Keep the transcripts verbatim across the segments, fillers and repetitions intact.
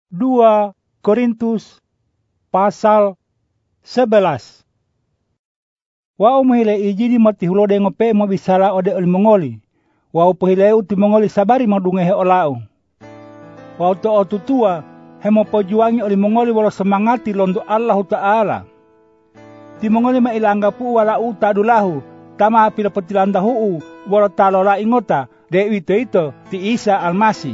dua Korintus pasal sebelas. Wao mahile ijini mati hulode ngope mo bisala ode oli mongoli. Wao pahile uti mongoli sabari madungehe olao. Wao to otutua hemo pojuangi oli mongoli wala semangati londo Allah Ta'ala. Ti mongoli ma ilanggapu wala uta dulahu tama pila petilanda huu wala talola ingota de ito ito ti Isa Almasi.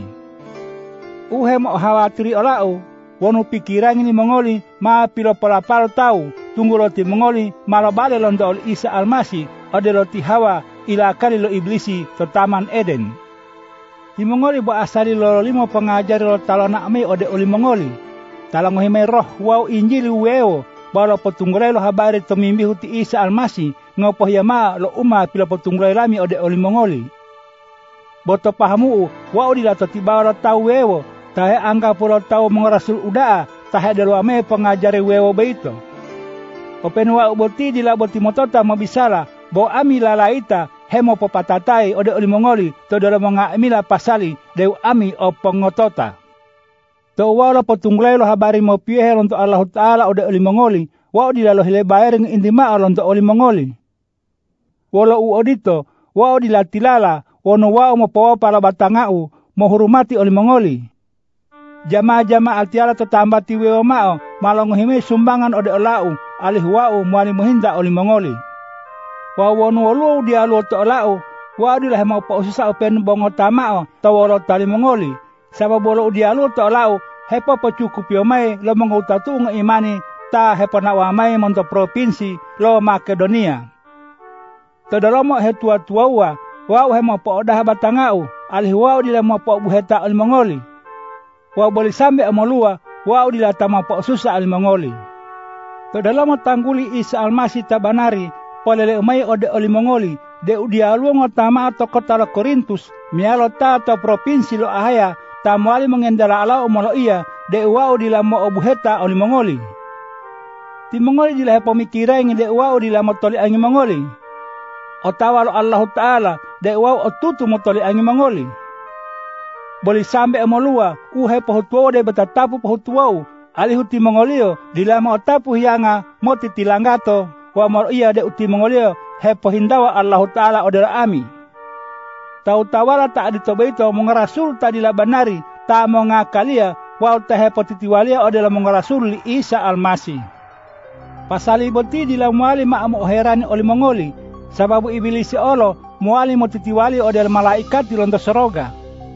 Uhe mo hawatiri olao wonu pikirangi ni mongoli ma pila palapalo tau tunggu roti mongoli malo bale londo ol Isa Almasi ode roti Hawa ila kali lo iblisi to taman Eden. Ti mongoli bo asali lo limo pengajari lo talona ame ode oli mongoli. Talango hime roh wau injili weo balo potunggurai lo habari to mimbi huti Isa Almasi ngopoh yama lo uma pila potunggurai lami ode oli mongoli. Boto pahamu wau dilato tiba lo tau weo tahe angka pulau tau mengorasul udaa tahe delo ame pengajari weo beito. Open wa uboti dilaboti motota mabisala bo ami lalaita hemo popatatai ode oli mongoli to dolo mga amila pasali deu ami o pengotota. To wala potungglay lo habari mo piehe lonto Allah Ta'ala ode oli mongoli wa dilalo hile bayring indima lonto oli mongoli. Wala u odito wa dilatilala wono wa mo pawa para batangau mo hurumati oli mongoli. Jama-jama altiala tetambati weo mao malongo hime sumbangan ode olau alih wau muali muhinda oli mongoli. Wa wonu wolu dialu to olau wa dilah mau pa ususa open bongo tamao tawolo tali mongoli. Sabab wolu dialu to olau hepo pacukup yomai lo mengutatu imani ta hepo nawamai monto provinsi lo Makedonia. Todolomo hetua tuawa wau hemo pa odah batangau alih wau dilah mau pa buheta oli mongoli. Wau boleh sampe amalua wau dilah tama pa ususa oli mongoli. To dalam tangguli Isa Almasi tabanari polele umay ode oli mongoli de udialu ngotama atau kota lo Korintus mialo ta atau provinsi lo ahaya tamuali mengendala ala umolo iya de wau dilamo obuheta oli mongoli. Ti mongoli dilah pemikiran de wau dilamo toli angi mongoli. Otawa lo Allah Ta'ala de wau otutu motoli angi mongoli. Boleh sampai amalua uhe pohutuo de betatapu pohutuo alih uti mongolio dilama otapu hianga moti tilanggato wa mor iya de uti mongolio hepo hindawa Allah Ta'ala odera ami. Tau tawala tak aditobeito mongarasul ta dilabanari ta mongakalia wa ta hepo titiwalia odela mongarasul li Isa Almasi. Pasali boti dilamwali ma amo herani oli mongoli sababu ibilisi olo muali motitiwali odela malaikat di lonto soroga.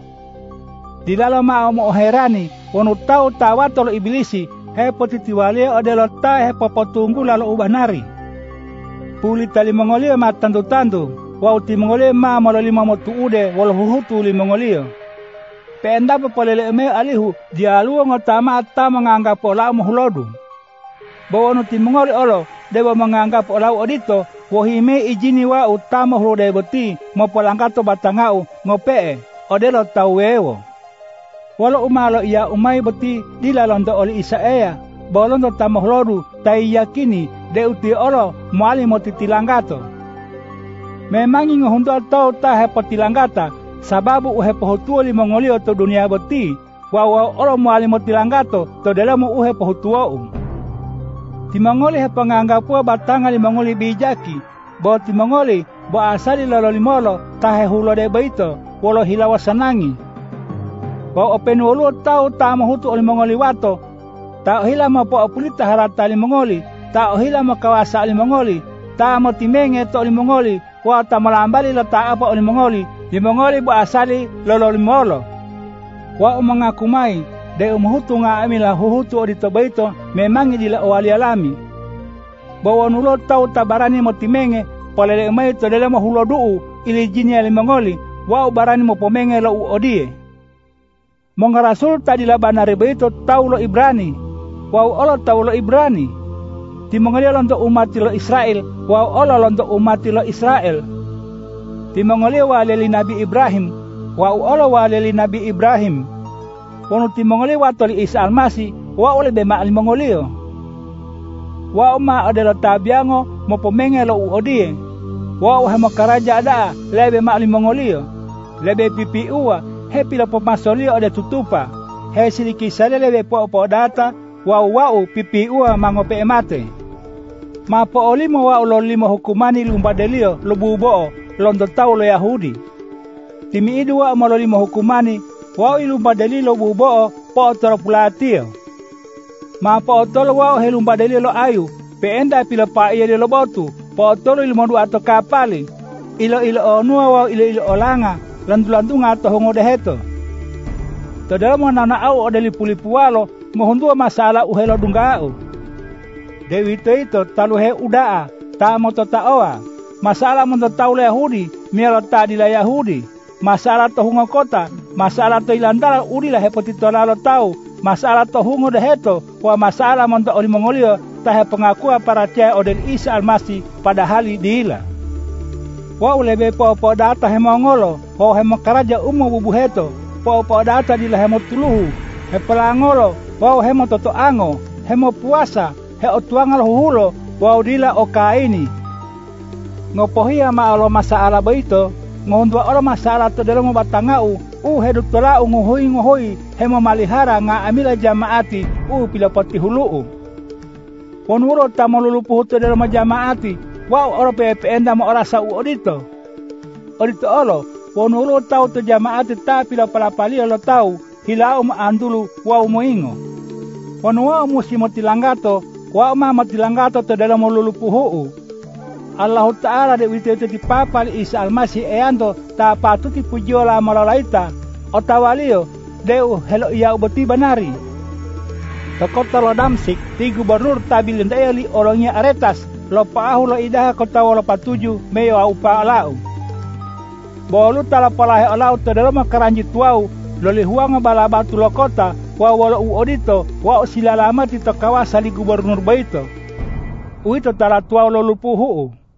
Di dalam mau herani wonu tau tawato lo iblisi hepo titiwali odelo ta hepo potunggu lalu ubah nari. Puli tali mongolio ma tandu-tandu wau ti mongolio ma malo lima motu ude walau huhutu li mongolio. Penda popolele me alihu dialu ngotama atta menganggap olau muhulodu. Bawonu ti mongoli olo dewa menganggap olau odito wohime ijini wa utama hulode boti mopolangkato batangau ngopee odelo tau wewo. Walau umalo ia umay beti dilalonto oli Isaia, bolonto tamohlodu tai yakini de uti olo muali moti tilanggato. Memang ingo hunto tau ta hepo tilanggata, sababu uhe pohutuo li mongolio to dunia beti, wawa olo muali moti tilanggato to dalamu uhe pohutuo. Ti mongoli hepo nganggapua batanga li mongoli bijaki, bo ti mongoli bo asali lolo limolo tahe hulo de baito, walo hilawa sanangi. Wau open wolu tau ta mahutu oli mongoli wato ta hila mo po opulita harata li mongoli ta hila mo kawasa li mongoli ta mo timenge to li mongoli wa ta malambali lo ta apa oli mongoli li mongoli bo asali lolo limolo wa umangakumai de umhutu nga amila huhutu odi to baito memang dila wali alami bo wonulo tau tabarani mo timenge polele mai to dele mo hulodu ili jini li mongoli wa barani mo pomenge lo odie. Mongarasul tadi labanari beito tau lo Ibrani, wau olo tau lo Ibrani. Ti mongolio lonto umat lo Israel, wau olo lonto umat lo Israel. Ti mongolio waleli Nabi Ibrahim, wau olo waleli Nabi Ibrahim. Wonu ti mongolio watoli Isa Almasi, wau lebe ma al mongolio. Wau ma adelo tabiango mo pomenge lo uodie. Wau hemo karaja ada lebe ma al mongolio. Lebe pipi uwa hepi la pemasolio ada tutupa he siliki salele be po po data wau wau pipi ua mangope mate. Ma po olimo wau lo limo hukumani lumbadelio lo bubo londo tau lo Yahudi. Timi idu wau malo limo hukumani wau ilumbadeli lo bubo po toro pulatio. Ma po tolo wau he lumbadeli lo ayu pe enda pila pa iya lo botu po tolo ilmo du ato kapali. Ilo ilo onua wau ilo ilo olanga landu-landu ngato hongo deheto. Todala mo nana au odeli pulipu walo mohundua masalah uhelo dunggau. Dewi itu itu taluhe udaa ta moto taoa. Masalah moto taule Yahudi mialo ta dila Yahudi. Masalah to hungo kota, masalah to ilandala udila hepotito lalo tau. Masalah to hungo deheto wa masalah moto oli mongolio tahe pengakua para cia odel Isa Almasi pada hali diila. Wa ulebe po po data hemongolo ho hemokaraja umo bubu heto po po data dila hemotuluhu he pelangolo wau hemo toto ango hemo puasa he otuangal huhulo wau dila oka ini ngopohia ma alo masalah baito ngondwa alo masalah to dalam batangau u hedu tola nguhui nguhui hemo malihara nga amila jamaati u pilapati huluu ponuro tamolulupu to dalam jamaati wau oro pepe enda mo orasa u odito odito olo ponuro tau to jamaati ta pilapalapali lo tau hilau ma andulu wau moingo. Wanu wau musi motilanggato, wau ma motilanggato to dalam molulupuhu. Allah Ta'ala de wite te papal Isa Almasi eando ta patuti pujiola malalaita otawalio deu helo ia ubati banari. Kota lo Damsik ti gubernur tabilin daeli orangnya Aretas lo paahu lo idaha kota walo patuju meyo au paalau. Bolu tala palahe alau to dalam karanjit wau loli huang bala batu lo kota wa wala u odito wa silalama tito kawasa li gubernur baito uito tala tuau lo lupuhu.